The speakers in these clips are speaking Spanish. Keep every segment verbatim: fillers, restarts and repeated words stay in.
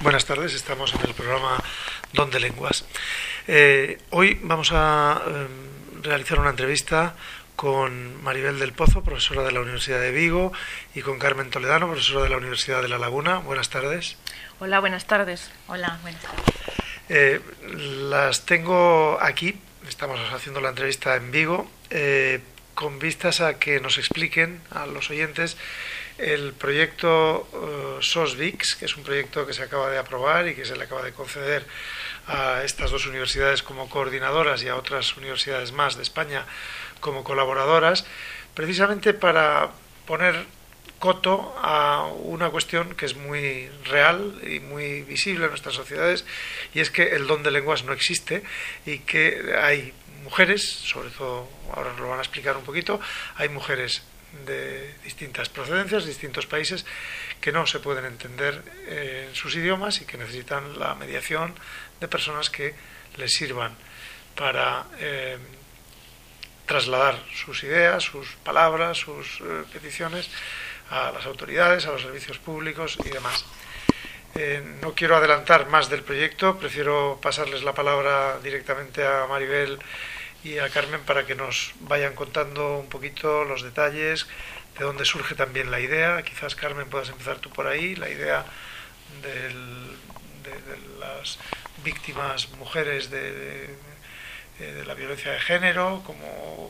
Buenas tardes, estamos en el programa Don de Lenguas. Eh, hoy vamos a eh, realizar una entrevista con Maribel del Pozo, profesora de la Universidad de Vigo, y con Carmen Toledano, profesora de la Universidad de La Laguna. Buenas tardes. Hola, buenas tardes. Hola, buenas tardes. Eh, las tengo aquí, estamos haciendo la entrevista en Vigo, eh, con vistas a que nos expliquen a los oyentes el proyecto uh, S O S V I X, que es un proyecto que se acaba de aprobar y que se le acaba de conceder a estas dos universidades como coordinadoras y a otras universidades más de España como colaboradoras, precisamente para poner coto a una cuestión que es muy real y muy visible en nuestras sociedades, y es que el don de lenguas no existe y que hay mujeres, sobre todo ahora nos lo van a explicar un poquito, hay mujeres de distintas procedencias, distintos países, que no se pueden entender eh, en sus idiomas y que necesitan la mediación de personas que les sirvan para eh, trasladar sus ideas, sus palabras, sus eh, peticiones a las autoridades, a los servicios públicos y demás. Eh, no quiero adelantar más del proyecto, prefiero pasarles la palabra directamente a Maribel y a Carmen para que nos vayan contando un poquito los detalles, de dónde surge también la idea. Quizás, Carmen, puedas empezar tú por ahí, la idea del, de, de las víctimas mujeres de, de, de la violencia de género como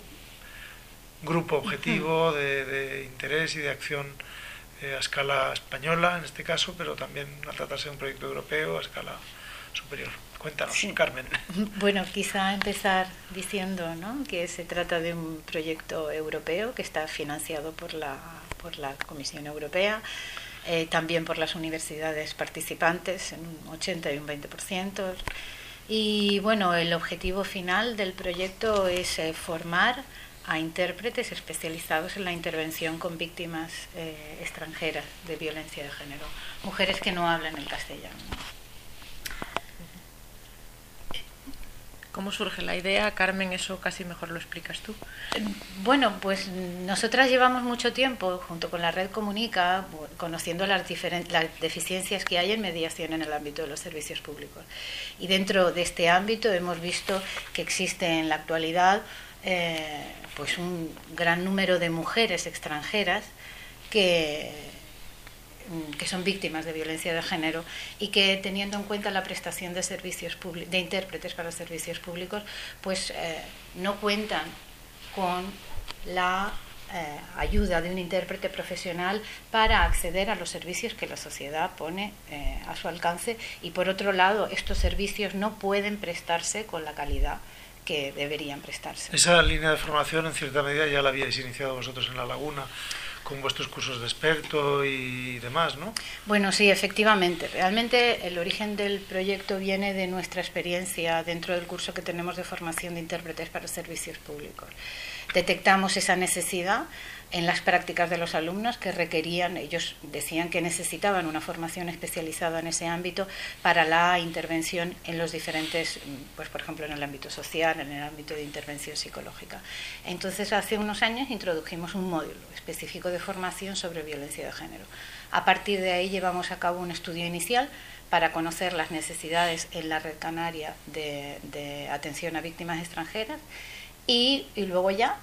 grupo objetivo de, de interés y de acción eh, a escala española, en este caso, pero también al tratarse de un proyecto europeo a escala superior. Cuéntanos, sí. Carmen. Bueno, quizá empezar diciendo, ¿no?, que se trata de un proyecto europeo que está financiado por la, por la Comisión Europea, eh, también por las universidades participantes en un ochenta y un veinte por ciento. Y bueno, el objetivo final del proyecto es eh, formar a intérpretes especializados en la intervención con víctimas eh, extranjeras de violencia de género, mujeres que no hablan el castellano. ¿Cómo surge la idea? Carmen, eso casi mejor lo explicas tú. Bueno, pues nosotras llevamos mucho tiempo, junto con la Red Comunica, conociendo las, diferentes, las deficiencias que hay en mediación en el ámbito de los servicios públicos. Y dentro de este ámbito hemos visto que existe en la actualidad eh, pues un gran número de mujeres extranjeras que... que son víctimas de violencia de género y que, teniendo en cuenta la prestación de servicios públicos, de intérpretes para los servicios públicos, pues eh, no cuentan con la eh, ayuda de un intérprete profesional para acceder a los servicios que la sociedad pone eh, a su alcance, y por otro lado estos servicios no pueden prestarse con la calidad que deberían prestarse. Esa línea de formación en cierta medida ya la habíais iniciado vosotros en La Laguna con vuestros cursos de experto y demás, ¿no? Bueno, sí, efectivamente. Realmente el origen del proyecto viene de nuestra experiencia dentro del curso que tenemos de formación de intérpretes para servicios públicos. Detectamos esa necesidad en las prácticas de los alumnos que requerían, ellos decían que necesitaban una formación especializada en ese ámbito para la intervención en los diferentes, pues por ejemplo en el ámbito social, en el ámbito de intervención psicológica. Entonces hace unos años introdujimos un módulo específico de formación sobre violencia de género. A partir de ahí llevamos a cabo un estudio inicial para conocer las necesidades en la red canaria de, de atención a víctimas extranjeras y, y luego ya,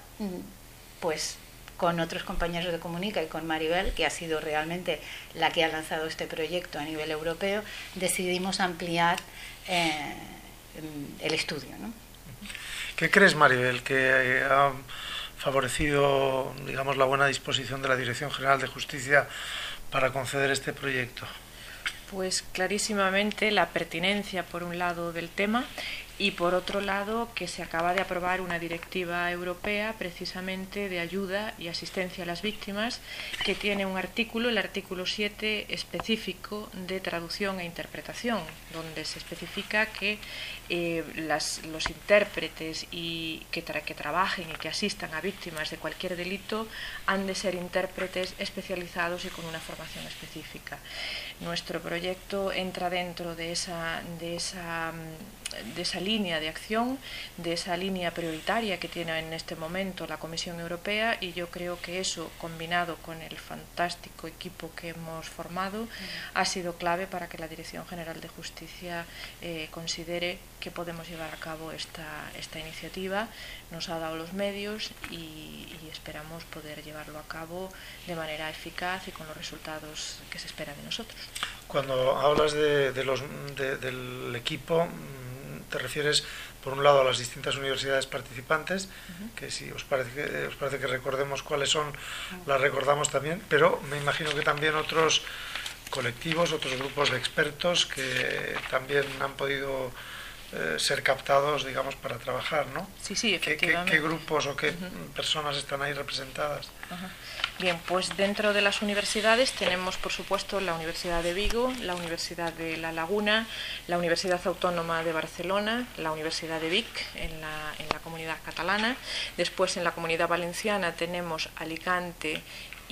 pues con otros compañeros de Comunica y con Maribel, que ha sido realmente la que ha lanzado este proyecto a nivel europeo, decidimos ampliar eh, el estudio, ¿no? ¿Qué crees, Maribel, que ha favorecido, digamos, la buena disposición de la Dirección General de Justicia para conceder este proyecto? Pues clarísimamente la pertinencia, por un lado, del tema, y por otro lado que se acaba de aprobar una directiva europea precisamente de ayuda y asistencia a las víctimas, que tiene un artículo, el artículo siete, específico de traducción e interpretación, donde se especifica que eh, las, los intérpretes y que, tra que trabajen y que asistan a víctimas de cualquier delito han de ser intérpretes especializados y con una formación específica. Nuestro proyecto entra dentro de esa, de esa de esa línea de acción, de esa línea prioritaria que tiene en este momento la Comisión Europea, y yo creo que eso, combinado con el fantástico equipo que hemos formado, ha sido clave para que la Dirección General de Justicia eh, considere que podemos llevar a cabo esta, esta iniciativa. Nos ha dado los medios y, y esperamos poder llevarlo a cabo de manera eficaz y con los resultados que se esperan de nosotros. Cuando hablas de, de los, de, del equipo, te refieres por un lado a las distintas universidades participantes, uh-huh. que si os parece que, os parece que recordemos cuáles son, uh-huh. las recordamos también, pero me imagino que también otros colectivos, otros grupos de expertos que también han podido eh, ser captados, digamos, para trabajar, ¿no? Sí, sí, ¿Qué, efectivamente. qué, qué grupos o qué uh-huh. personas están ahí representadas? Uh-huh. Bien, pues dentro de las universidades tenemos, por supuesto, la Universidad de Vigo, la Universidad de La Laguna, la Universidad Autónoma de Barcelona, la Universidad de Vic en la, en la Comunidad Catalana. Después, en la Comunidad Valenciana tenemos Alicante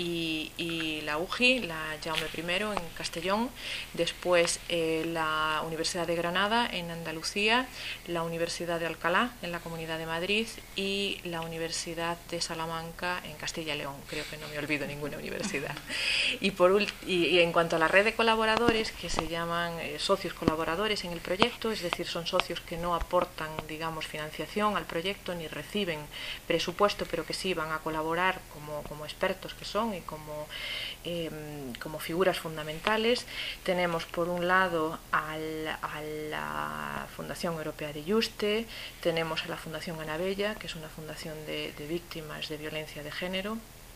y, y la U G I, la Jaume primero en Castellón. Después eh, la Universidad de Granada en Andalucía, la Universidad de Alcalá en la Comunidad de Madrid y la Universidad de Salamanca en Castilla y León. Creo que no me olvido ninguna universidad. Y, por y, y en cuanto a la red de colaboradores, que se llaman eh, socios colaboradores en el proyecto, es decir, son socios que no aportan, digamos, financiación al proyecto ni reciben presupuesto, pero que sí van a colaborar como, como expertos que son y como, eh, como figuras fundamentales. Tenemos por un lado al, a la Fundación Europea de Juste, tenemos a la Fundación Ana Bella, que es una fundación de, de víctimas de violencia de género.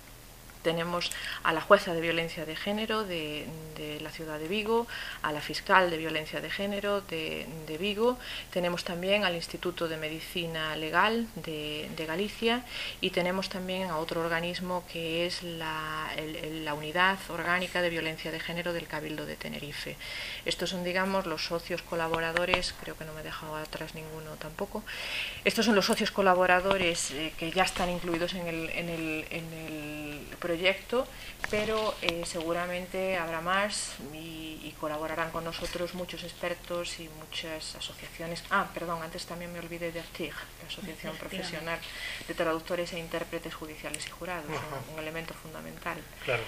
Tenemos a la jueza de violencia de género de, de la ciudad de Vigo, a la fiscal de violencia de género de, de Vigo, tenemos también al Instituto de Medicina Legal de, de Galicia y tenemos también a otro organismo que es la, el, la Unidad Orgánica de Violencia de Género del Cabildo de Tenerife. Estos son, digamos, los socios colaboradores, creo que no me he dejado atrás ninguno tampoco. Estos son los socios colaboradores eh, que ya están incluidos en el, en el, en el proyecto proyecto, pero eh, seguramente habrá más y, y colaborarán con nosotros muchos expertos y muchas asociaciones. Ah, perdón, antes también me olvidé de ARTIG, la Asociación Profesional de Traductores e Intérpretes Judiciales y Jurados, un, un elemento fundamental. Claro.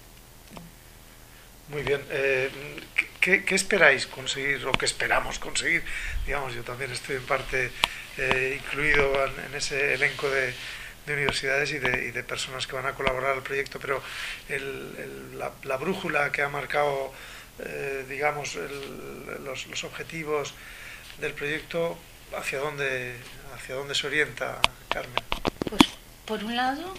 Muy bien. Eh, ¿qué, ¿Qué esperáis conseguir o qué esperamos conseguir? Digamos, yo también estoy en parte eh, incluido en, en ese elenco de de universidades y de, y de personas que van a colaborar al proyecto, pero el, el, la, la brújula que ha marcado, eh, digamos, el, los, los objetivos del proyecto, ¿hacia dónde, hacia dónde se orienta, Carmen? Pues, por un lado,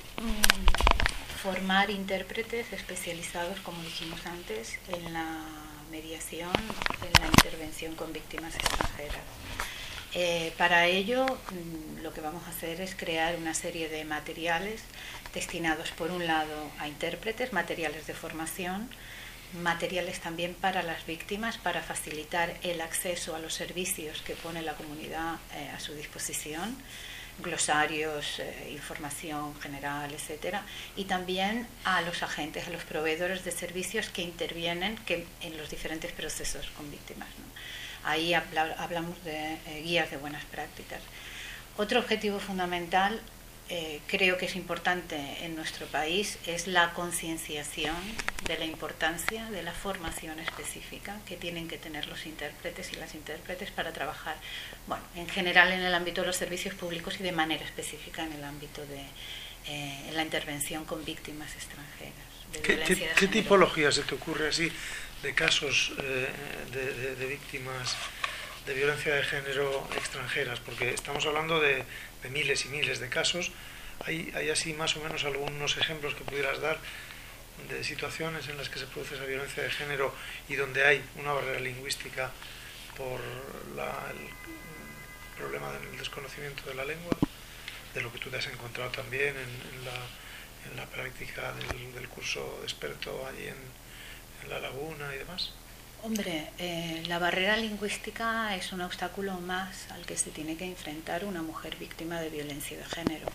formar intérpretes especializados, como dijimos antes, en la mediación, en la intervención con víctimas extranjeras. Eh, para ello, lo que vamos a hacer es crear una serie de materiales destinados, por un lado, a intérpretes, materiales de formación, materiales también para las víctimas, para facilitar el acceso a los servicios que pone la comunidad eh, a su disposición, glosarios, eh, información general, etcétera, y también a los agentes, a los proveedores de servicios que intervienen que, en los diferentes procesos con víctimas, ¿no? Ahí habla, hablamos de eh, guías de buenas prácticas. Otro objetivo fundamental, eh, creo que es importante en nuestro país, es la concienciación de la importancia de la formación específica que tienen que tener los intérpretes y las intérpretes para trabajar, bueno, en general en el ámbito de los servicios públicos y de manera específica en el ámbito de eh, en la intervención con víctimas extranjeras. De ¿Qué, violencia qué, de ¿Qué género. tipología se te ocurre así de casos eh, de, de, de víctimas de violencia de género extranjeras? Porque estamos hablando de, de miles y miles de casos. ¿Hay, ¿Hay así más o menos algunos ejemplos que pudieras dar de situaciones en las que se produce esa violencia de género y donde hay una barrera lingüística por la, el problema del desconocimiento de la lengua, de lo que tú te has encontrado también en, en, la, en la práctica del, del curso de experto allí en, en La Laguna y demás? Hombre, eh, la barrera lingüística es un obstáculo más al que se tiene que enfrentar una mujer víctima de violencia de género.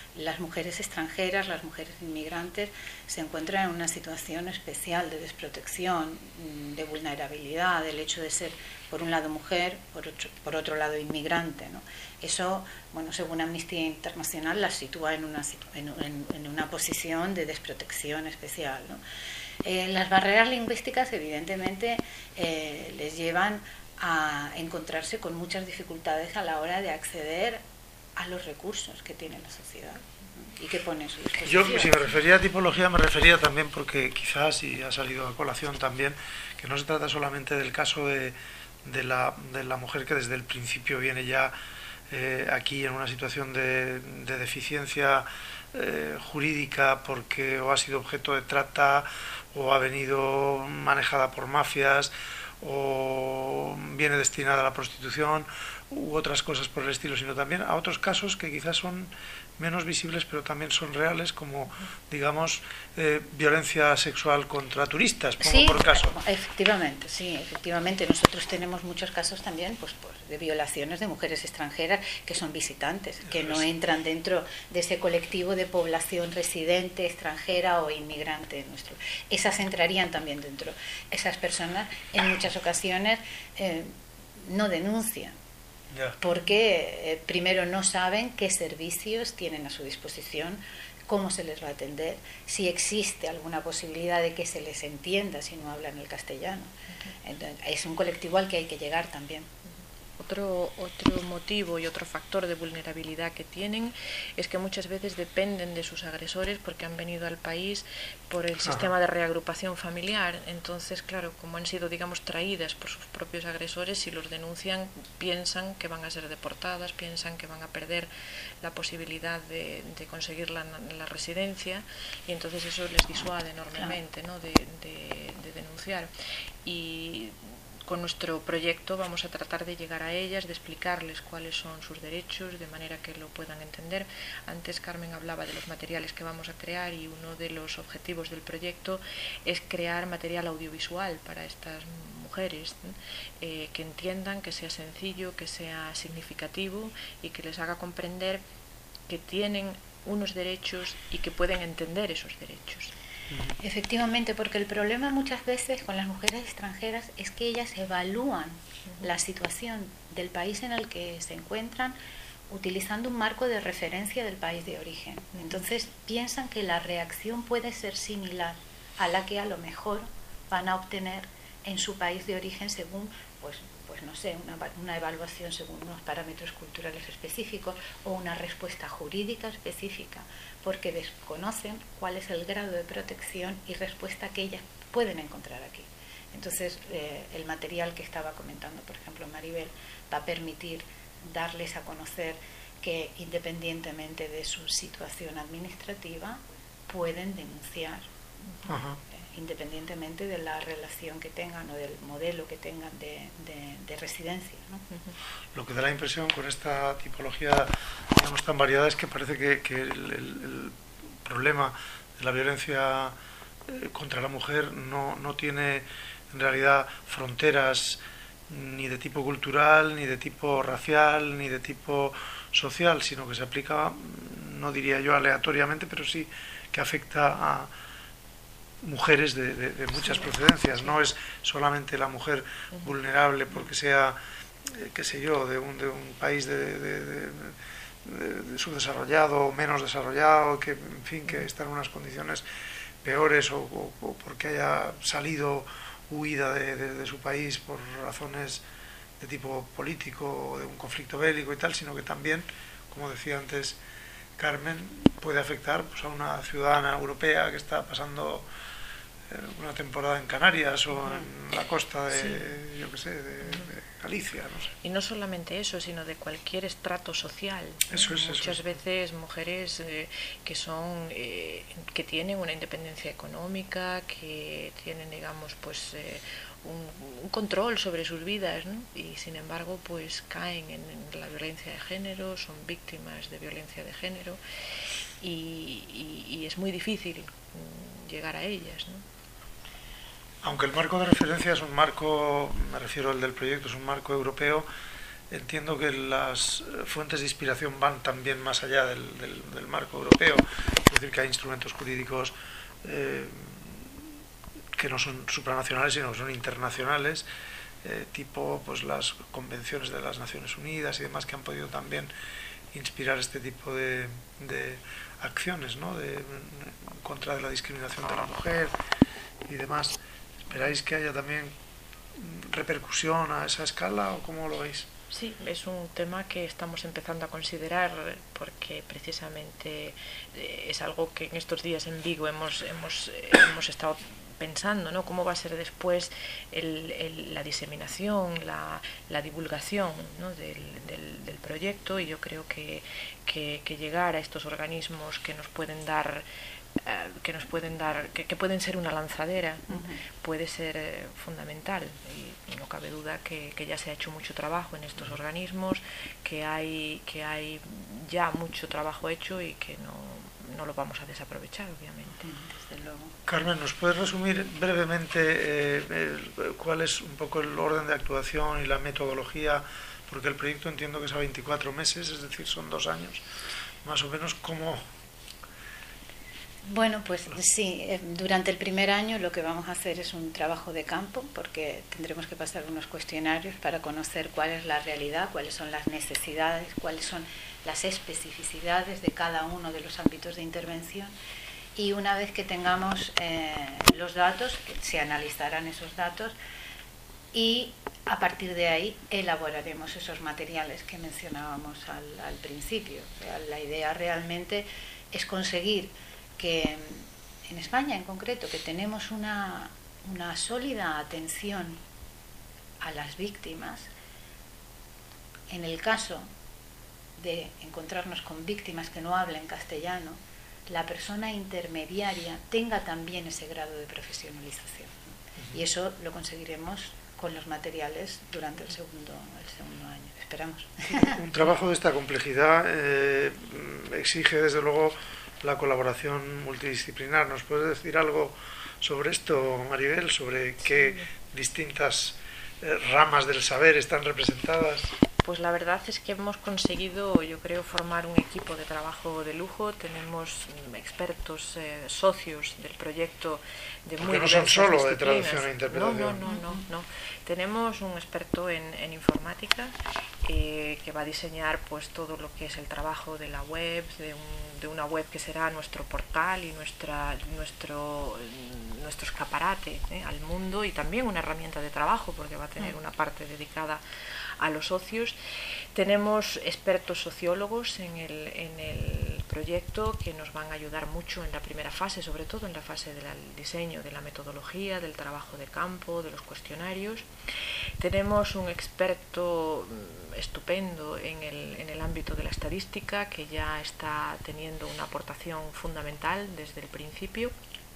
las mujeres extranjeras, las mujeres inmigrantes, se encuentran en una situación especial de desprotección, de vulnerabilidad, del hecho de ser, por un lado, mujer, por otro, por otro lado, inmigrante, ¿no? Eso, bueno, según Amnistía Internacional, las sitúa en una, en, en, en una posición de desprotección especial, ¿no? Eh, las barreras lingüísticas, evidentemente, eh, les llevan a encontrarse con muchas dificultades a la hora de acceder a los recursos que tiene la sociedad y que pone a su disposición. Yo, si me refería a tipología, me refería también porque quizás, y ha salido a colación también, que no se trata solamente del caso de, de, la, de la mujer que desde el principio viene ya eh, aquí en una situación de, de deficiencia eh, jurídica porque o ha sido objeto de trata o ha venido manejada por mafias o viene destinada a la prostitución u otras cosas por el estilo, sino también a otros casos que quizás son menos visibles pero también son reales, como digamos eh, violencia sexual contra turistas, pongo sí, por caso. Efectivamente, sí, efectivamente. Nosotros tenemos muchos casos también pues, pues de violaciones de mujeres extranjeras que son visitantes, que no entran dentro de ese colectivo de población residente, extranjera o inmigrante nuestro. Esas entrarían también dentro. Esas personas en muchas ocasiones eh, no denuncian. Yeah. Porque eh, primero no saben qué servicios tienen a su disposición, cómo se les va a atender, si existe alguna posibilidad de que se les entienda si no hablan el castellano. Entonces, es un colectivo al que hay que llegar también. Otro, otro motivo y otro factor de vulnerabilidad que tienen es que muchas veces dependen de sus agresores porque han venido al país por el sistema de reagrupación familiar. Entonces, claro, como han sido, digamos, traídas por sus propios agresores, si los denuncian, piensan que van a ser deportadas, piensan que van a perder la posibilidad de, de conseguir la, la residencia, y entonces eso les disuade enormemente, ¿no?, de, de, de denunciar. Y con nuestro proyecto vamos a tratar de llegar a ellas, de explicarles cuáles son sus derechos, de manera que lo puedan entender. Antes Carmen hablaba de los materiales que vamos a crear y uno de los objetivos del proyecto es crear material audiovisual para estas mujeres, eh, que entiendan, que sea sencillo, que sea significativo y que les haga comprender que tienen unos derechos y que pueden entender esos derechos. Efectivamente, porque el problema muchas veces con las mujeres extranjeras es que ellas evalúan uh-huh. la situación del país en el que se encuentran utilizando un marco de referencia del país de origen. Uh-huh. Entonces piensan que la reacción puede ser similar a la que a lo mejor van a obtener en su país de origen según, pues, pues no sé, una, una evaluación según unos parámetros culturales específicos o una respuesta jurídica específica, porque desconocen cuál es el grado de protección y respuesta que ellas pueden encontrar aquí. Entonces, eh, el material que estaba comentando, por ejemplo, Maribel, va a permitir darles a conocer que, independientemente de su situación administrativa, pueden denunciar, uh-huh. eh, independientemente de la relación que tengan o del modelo que tengan de, de, de residencia, ¿no? Uh-huh. Lo que da la impresión con esta tipología, digamos, tan variada es que parece que, que el, el, el problema de la violencia eh, contra la mujer no, no tiene en realidad fronteras ni de tipo cultural, ni de tipo racial, ni de tipo social, sino que se aplica, no diría yo aleatoriamente, pero sí que afecta a mujeres de, de, de muchas sí, procedencias. Sí. No es solamente la mujer vulnerable porque sea, eh, qué sé yo, de un, de un país de, de, de, de, de subdesarrollado o menos desarrollado, que en fin, que está en unas condiciones peores o, o, o porque haya salido huida de, de, de su país por razones de tipo político o de un conflicto bélico y tal, sino que también, como decía antes Carmen, puede afectar pues, a una ciudadana europea que está pasando eh, una temporada en Canarias o en la costa de, sí. yo qué sé, de, de Galicia, no sé. Y no solamente eso, sino de cualquier estrato social. Eso es, Muchas eso es. veces mujeres eh, que son eh, que tienen una independencia económica, que tienen, digamos, pues eh, un, un control sobre sus vidas, ¿no? Y sin embargo, pues caen en, en la violencia de género, son víctimas de violencia de género y, y, y es muy difícil llegar a ellas, ¿no? Aunque el marco de referencia es un marco, me refiero al del proyecto, es un marco europeo, entiendo que las fuentes de inspiración van también más allá del, del, del marco europeo, es decir, que hay instrumentos jurídicos eh, que no son supranacionales, sino que son internacionales, eh, tipo pues las convenciones de las Naciones Unidas y demás, que han podido también inspirar este tipo de, de acciones, ¿no? De, en contra de la discriminación de la mujer y demás. ¿Esperáis que haya también repercusión a esa escala o cómo lo veis? Sí, es un tema que estamos empezando a considerar porque precisamente es algo que en estos días en Vigo hemos, hemos, hemos estado pensando, ¿no? Cómo va a ser después el, el, la diseminación, la, la divulgación, ¿no? del, del, del proyecto, y yo creo que, que, que llegar a estos organismos que nos pueden dar Uh, que nos pueden dar, que, que pueden ser una lanzadera, ¿no? Uh-huh. Puede ser eh, fundamental, y no cabe duda que, que ya se ha hecho mucho trabajo en estos uh-huh. organismos, que hay que hay ya mucho trabajo hecho y que no, no lo vamos a desaprovechar, obviamente. Uh-huh. Desde luego. Carmen, ¿nos puedes resumir brevemente eh, eh, cuál es un poco el orden de actuación y la metodología? Porque el proyecto entiendo que es a veinticuatro meses, es decir, son dos años, más o menos. ¿Cómo? Bueno, pues sí, durante el primer año lo que vamos a hacer es un trabajo de campo, porque tendremos que pasar unos cuestionarios para conocer cuál es la realidad, cuáles son las necesidades, cuáles son las especificidades de cada uno de los ámbitos de intervención, y una vez que tengamos eh, los datos, se analizarán esos datos y a partir de ahí elaboraremos esos materiales que mencionábamos al, al principio. O sea, la idea realmente es conseguir que en España en concreto, que tenemos una, una sólida atención a las víctimas, en el caso de encontrarnos con víctimas que no hablen castellano, la persona intermediaria tenga también ese grado de profesionalización. Y eso lo conseguiremos con los materiales durante el segundo, el segundo año, esperamos. Un trabajo de esta complejidad eh, exige desde luego la colaboración multidisciplinar. ¿Nos puedes decir algo sobre esto, Maribel? ¿Sobre qué distintas eh, ramas del saber están representadas? Pues la verdad es que hemos conseguido, yo creo, formar un equipo de trabajo de lujo. Tenemos expertos, eh, socios del proyecto de muy diversas disciplinas. No son solo de traducción e No, interpretación. no, no, no, no. Tenemos un experto en, en informática eh, que va a diseñar pues todo lo que es el trabajo de la web, de, un, de una web que será nuestro portal y nuestra, nuestro, nuestro escaparate eh, al mundo, y también una herramienta de trabajo porque va a tener una parte dedicada a los socios. Tenemos expertos sociólogos en el, en el proyecto que nos van a ayudar mucho en la primera fase, sobre todo en la fase del diseño, de la metodología, del trabajo de campo, de los cuestionarios. Tenemos un experto estupendo en el, en el ámbito de la estadística, que ya está teniendo una aportación fundamental desde el principio.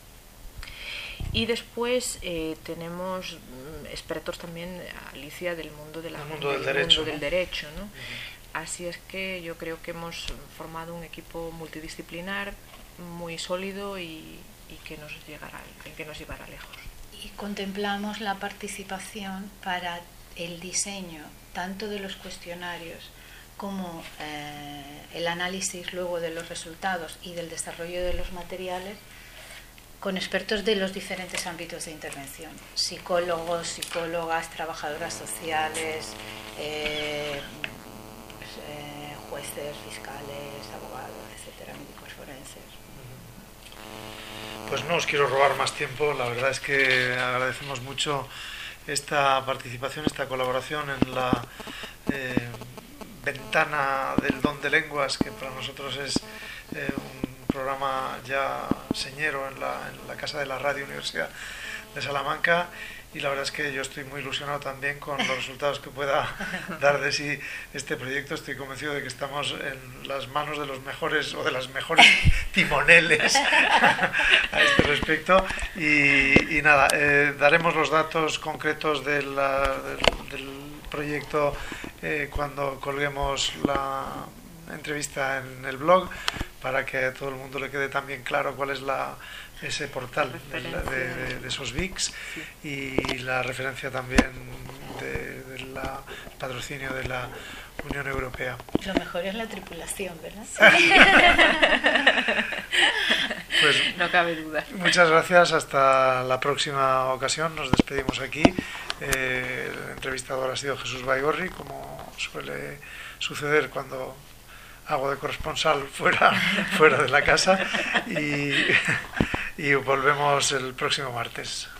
Y después eh, tenemos expertos también, Alicia, del mundo, de la, el mundo del, del, derecho, mundo ¿no? del derecho, ¿no? Uh-huh. Así es que yo creo que hemos formado un equipo multidisciplinar muy sólido y, y que nos llegará, que nos llevará lejos. Y contemplamos la participación para el diseño tanto de los cuestionarios como eh, el análisis luego de los resultados y del desarrollo de los materiales, con expertos de los diferentes ámbitos de intervención: psicólogos, psicólogas, trabajadoras sociales, eh, pues, eh, jueces, fiscales, abogados, etcétera, médicos forenses. Pues no os quiero robar más tiempo. La verdad es que agradecemos mucho esta participación, esta colaboración en la eh, ventana del don de lenguas, que para nosotros es eh, un programa ya señero en la, en la Casa de la Radio Universidad de Salamanca, y la verdad es que yo estoy muy ilusionado también con los resultados que pueda dar de sí este proyecto. Estoy convencido de que estamos en las manos de los mejores o de las mejores timoneles a este respecto, y, y nada, eh, daremos los datos concretos de la, del, del proyecto eh, cuando colguemos la entrevista en el blog, para que a todo el mundo le quede también claro cuál es la, ese portal de, de, de, de esos V I Cs, sí. Y la referencia también de, de la patrocinio de la Unión Europea. Lo mejor es la tripulación, ¿verdad? Sí. Pues, no cabe duda. Muchas gracias, hasta la próxima ocasión. Nos despedimos aquí. Eh, el entrevistador ha sido Jesús Baigorri, como suele suceder cuando hago de corresponsal fuera, fuera de la casa, y, y volvemos el próximo martes.